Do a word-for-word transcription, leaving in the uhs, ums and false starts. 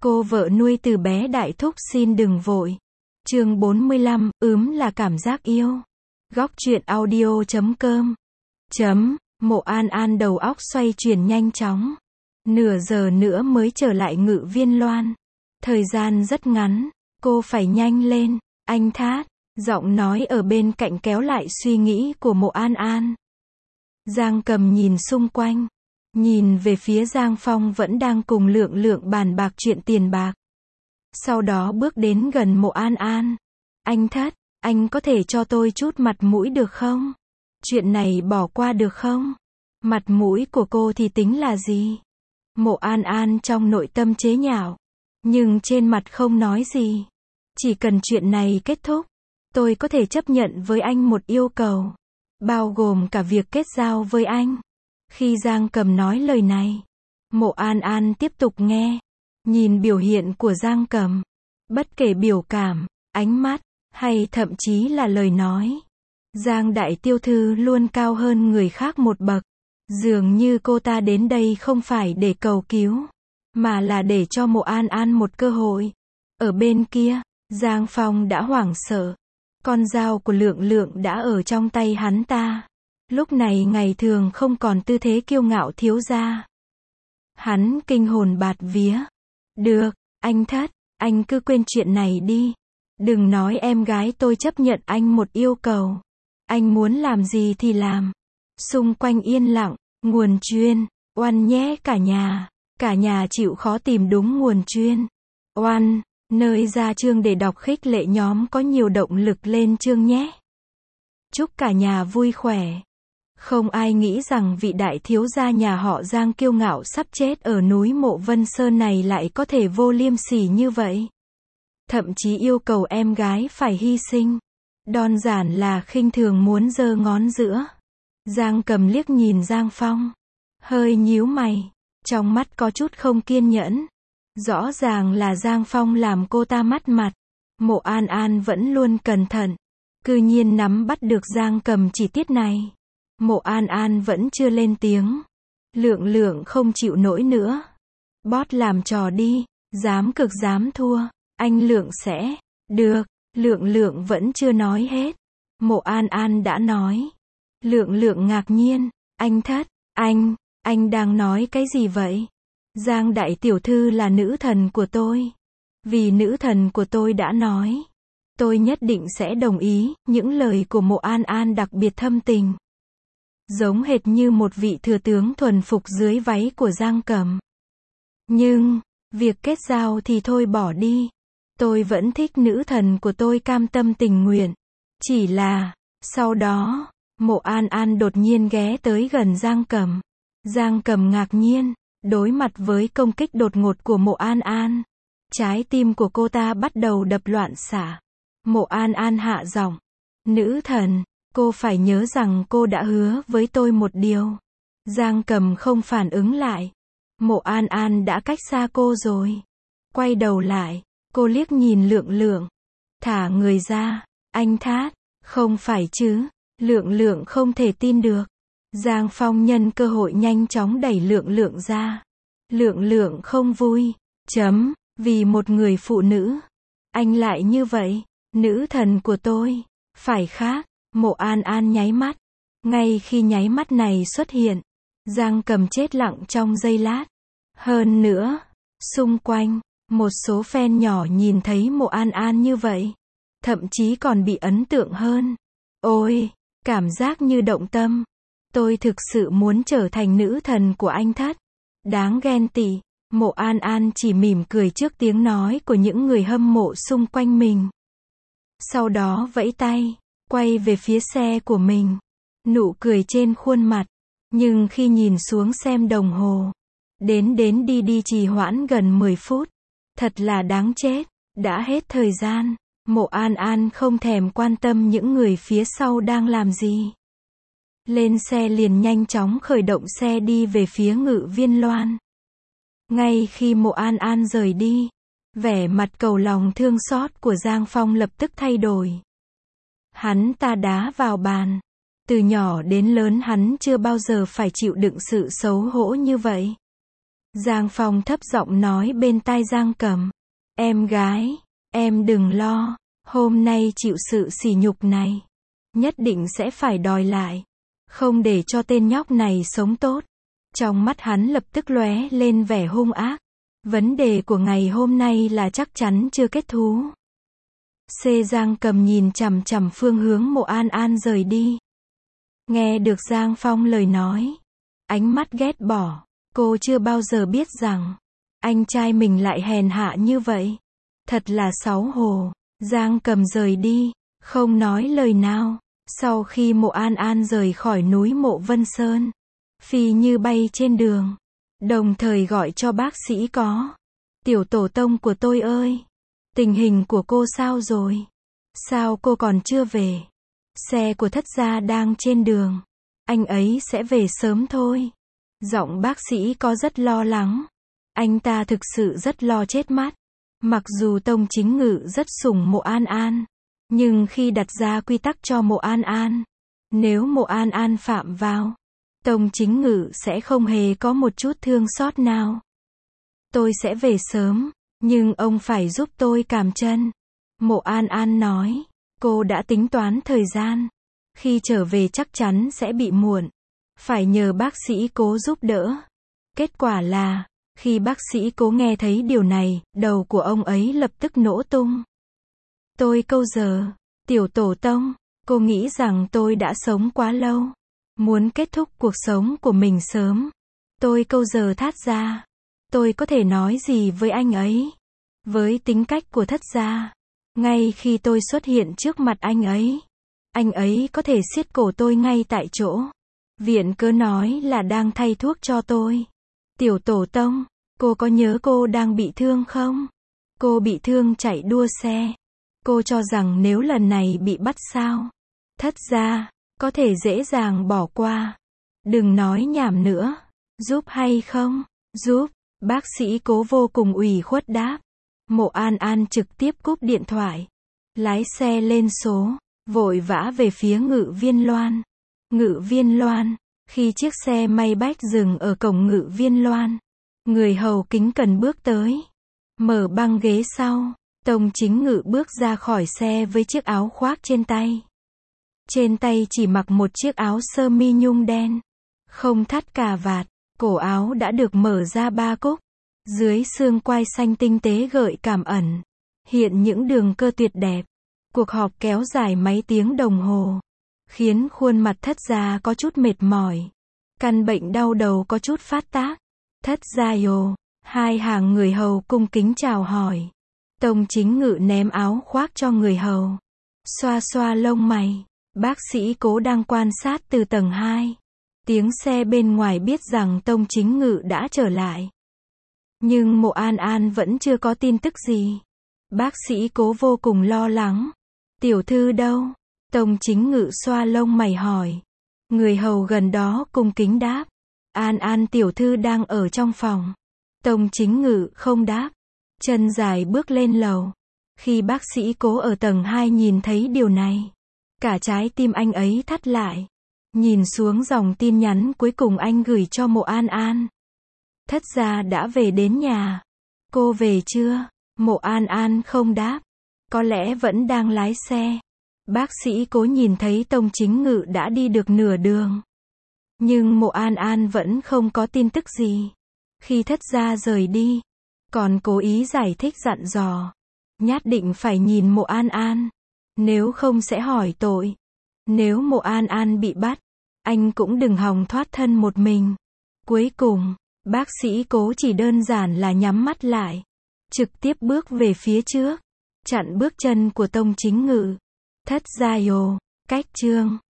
Cô vợ nuôi từ bé đại thúc xin đừng vội. Chương bốn mươi lăm, ướm là cảm giác yêu. Góc truyện audio chấm com. Chấm, Mộ An An đầu óc xoay chuyển nhanh chóng. Nửa giờ nữa mới trở lại Ngự Viên Loan. Thời gian rất ngắn, cô phải nhanh lên. Anh Thát, giọng nói ở bên cạnh kéo lại suy nghĩ của Mộ An An. Giang Cầm nhìn xung quanh, nhìn về phía Giang Phong vẫn đang cùng Lượng Lượng bàn bạc chuyện tiền bạc. Sau đó bước đến gần Mộ An An. Anh Thất, anh có thể cho tôi chút mặt mũi được không? Chuyện này bỏ qua được không? Mặt mũi của cô thì tính là gì? Mộ An An trong nội tâm chế nhạo, nhưng trên mặt không nói gì. Chỉ cần chuyện này kết thúc, tôi có thể chấp nhận với anh một yêu cầu, bao gồm cả việc kết giao với anh. Khi Giang Cầm nói lời này, Mộ An An tiếp tục nghe, nhìn biểu hiện của Giang Cầm. Bất kể biểu cảm, ánh mắt, hay thậm chí là lời nói, Giang đại tiểu thư luôn cao hơn người khác một bậc. Dường như cô ta đến đây không phải để cầu cứu, mà là để cho Mộ An An một cơ hội. Ở bên kia, Giang Phong đã hoảng sợ. Con dao của Lượng Lượng đã ở trong tay hắn ta. Lúc này ngày thường không còn tư thế kiêu ngạo thiếu gia. Hắn kinh hồn bạt vía. Được, anh Thất, anh cứ quên chuyện này đi. Đừng nói em gái tôi chấp nhận anh một yêu cầu. Anh muốn làm gì thì làm. Xung quanh yên lặng, nguồn chuyên, oan nhé cả nhà. Cả nhà chịu khó tìm đúng nguồn chuyên. Oan, nơi ra chương để đọc khích lệ nhóm có nhiều động lực lên chương nhé. Chúc cả nhà vui khỏe. Không ai nghĩ rằng vị đại thiếu gia nhà họ Giang kiêu ngạo sắp chết ở núi Mộ Vân Sơn này lại có thể vô liêm sỉ như vậy. Thậm chí yêu cầu em gái phải hy sinh. Đơn giản là khinh thường muốn giơ ngón giữa. Giang Cầm liếc nhìn Giang Phong, hơi nhíu mày, trong mắt có chút không kiên nhẫn. Rõ ràng là Giang Phong làm cô ta mất mặt. Mộ An An vẫn luôn cẩn thận, cư nhiên nắm bắt được Giang Cầm chi tiết này. Mộ An An vẫn chưa lên tiếng. Lượng Lượng không chịu nổi nữa. Bót làm trò đi, dám cực dám thua, anh Lượng sẽ. Được, Lượng Lượng vẫn chưa nói hết. Mộ An An đã nói. Lượng Lượng ngạc nhiên, anh Thất, anh, anh đang nói cái gì vậy? Giang đại tiểu thư là nữ thần của tôi. Vì nữ thần của tôi đã nói, tôi nhất định sẽ đồng ý. Những lời của Mộ An An đặc biệt thâm tình, giống hệt như một vị thừa tướng thuần phục dưới váy của Giang Cầm. Nhưng, việc kết giao thì thôi bỏ đi. Tôi vẫn thích nữ thần của tôi cam tâm tình nguyện. Chỉ là, sau đó, Mộ An An đột nhiên ghé tới gần Giang Cầm. Giang Cầm ngạc nhiên, đối mặt với công kích đột ngột của Mộ An An. Trái tim của cô ta bắt đầu đập loạn xạ. Mộ An An hạ giọng. Nữ thần, cô phải nhớ rằng cô đã hứa với tôi một điều. Giang Cầm không phản ứng lại. Mộ An An đã cách xa cô rồi. Quay đầu lại, cô liếc nhìn Lượng Lượng. Thả người ra, anh Thát, không phải chứ? Lượng Lượng không thể tin được. Giang Phong nhân cơ hội nhanh chóng đẩy Lượng Lượng ra. Lượng Lượng không vui. Chấm, vì một người phụ nữ, anh lại như vậy. Nữ thần của tôi, phải khác. Mộ An An nháy mắt. Ngay khi nháy mắt này xuất hiện, Giang Cầm chết lặng trong giây lát. Hơn nữa, xung quanh, một số fan nhỏ nhìn thấy Mộ An An như vậy, thậm chí còn bị ấn tượng hơn. Ôi, cảm giác như động tâm. Tôi thực sự muốn trở thành nữ thần của anh Thất. Đáng ghen tị. Mộ An An chỉ mỉm cười trước tiếng nói của những người hâm mộ xung quanh mình. Sau đó vẫy tay, quay về phía xe của mình. Nụ cười trên khuôn mặt. Nhưng khi nhìn xuống xem đồng hồ, đến đến đi đi trì hoãn gần mười phút. Thật là đáng chết. Đã hết thời gian. Mộ An An không thèm quan tâm những người phía sau đang làm gì. Lên xe liền nhanh chóng khởi động xe đi về phía Ngự Viên Loan. Ngay khi Mộ An An rời đi, vẻ mặt cầu lòng thương xót của Giang Phong lập tức thay đổi. Hắn ta đá vào bàn. Từ nhỏ đến lớn hắn chưa bao giờ phải chịu đựng sự xấu hổ như vậy. Giang Phong thấp giọng nói bên tai Giang Cầm. Em gái, em đừng lo, hôm nay chịu sự sỉ nhục này. Nhất định sẽ phải đòi lại. Không để cho tên nhóc này sống tốt. Trong mắt hắn lập tức lóe lên vẻ hung ác. Vấn đề của ngày hôm nay là chắc chắn chưa kết thúc. C. Giang Cầm nhìn chằm chằm phương hướng Mộ An An rời đi. Nghe được Giang Phong lời nói. Ánh mắt ghét bỏ. Cô chưa bao giờ biết rằng anh trai mình lại hèn hạ như vậy. Thật là xấu hổ. Giang Cầm rời đi, không nói lời nào. Sau khi Mộ An An rời khỏi núi Mộ Vân Sơn, phi như bay trên đường, đồng thời gọi cho bác sĩ có. Tiểu tổ tông của tôi ơi, tình hình của cô sao rồi? Sao cô còn chưa về? Xe của thất gia đang trên đường. Anh ấy sẽ về sớm thôi. Giọng bác sĩ có rất lo lắng. Anh ta thực sự rất lo chết mắt. Mặc dù Tông Chính Ngự rất sủng Mộ An An, nhưng khi đặt ra quy tắc cho Mộ An An, nếu Mộ An An phạm vào, Tông Chính Ngự sẽ không hề có một chút thương xót nào. Tôi sẽ về sớm, nhưng ông phải giúp tôi càm chân. Mộ An An nói, cô đã tính toán thời gian. Khi trở về chắc chắn sẽ bị muộn. Phải nhờ bác sĩ Cố giúp đỡ. Kết quả là, khi bác sĩ Cố nghe thấy điều này, đầu của ông ấy lập tức nổ tung. Tôi câu giờ, tiểu tổ tông, cô nghĩ rằng tôi đã sống quá lâu. Muốn kết thúc cuộc sống của mình sớm. Tôi câu giờ thát ra. Tôi có thể nói gì với anh ấy? Với tính cách của thất gia, ngay khi tôi xuất hiện trước mặt anh ấy, anh ấy có thể siết cổ tôi ngay tại chỗ. Viện cớ nói là đang thay thuốc cho tôi. Tiểu tổ tông, cô có nhớ cô đang bị thương không? Cô bị thương chạy đua xe. Cô cho rằng nếu lần này bị bắt sao? Thất gia, có thể dễ dàng bỏ qua. Đừng nói nhảm nữa. Giúp hay không? Giúp. Bác sĩ Cố vô cùng ủy khuất đáp. Mộ An An trực tiếp cúp điện thoại. Lái xe lên số. Vội vã về phía Ngự Viên Loan. Ngự Viên Loan. Khi chiếc xe may bách dừng ở cổng Ngự Viên Loan, người hầu kính cẩn bước tới. Mở băng ghế sau. Tông Chính Ngự bước ra khỏi xe với chiếc áo khoác trên tay. Trên tay chỉ mặc một chiếc áo sơ mi nhung đen. Không thắt cà vạt. Cổ áo đã được mở ra ba cúc. Dưới xương quai xanh tinh tế gợi cảm ẩn. Hiện những đường cơ tuyệt đẹp. Cuộc họp kéo dài mấy tiếng đồng hồ. Khiến khuôn mặt thất gia có chút mệt mỏi. Căn bệnh đau đầu có chút phát tác. Thất gia yo. Hai hàng người hầu cung kính chào hỏi. Tông Chính Ngự ném áo khoác cho người hầu. Xoa xoa lông mày. Bác sĩ Cố đang quan sát từ tầng hai. Tiếng xe bên ngoài biết rằng Tông Chính Ngự đã trở lại. Nhưng Mộ An An vẫn chưa có tin tức gì. Bác sĩ Cố vô cùng lo lắng. Tiểu thư đâu? Tông Chính Ngự xoa lông mày hỏi. Người hầu gần đó cung kính đáp. An An tiểu thư đang ở trong phòng. Tông Chính Ngự không đáp. Chân dài bước lên lầu. Khi bác sĩ Cố ở tầng hai nhìn thấy điều này, cả trái tim anh ấy thắt lại. Nhìn xuống dòng tin nhắn cuối cùng anh gửi cho Mộ An An. Thất gia đã về đến nhà. Cô về chưa? Mộ An An không đáp. Có lẽ vẫn đang lái xe. Bác sĩ Cố nhìn thấy Tông Chính Ngự đã đi được nửa đường. Nhưng Mộ An An vẫn không có tin tức gì. Khi thất gia rời đi, còn cố ý giải thích dặn dò. Nhất định phải nhìn Mộ An An. Nếu không sẽ hỏi tội. Nếu Mộ An An bị bắt, anh cũng đừng hòng thoát thân một mình. Cuối cùng, bác sĩ Cố chỉ đơn giản là nhắm mắt lại. Trực tiếp bước về phía trước. Chặn bước chân của Tông Chính Ngự. Thất gia yo. Cách chương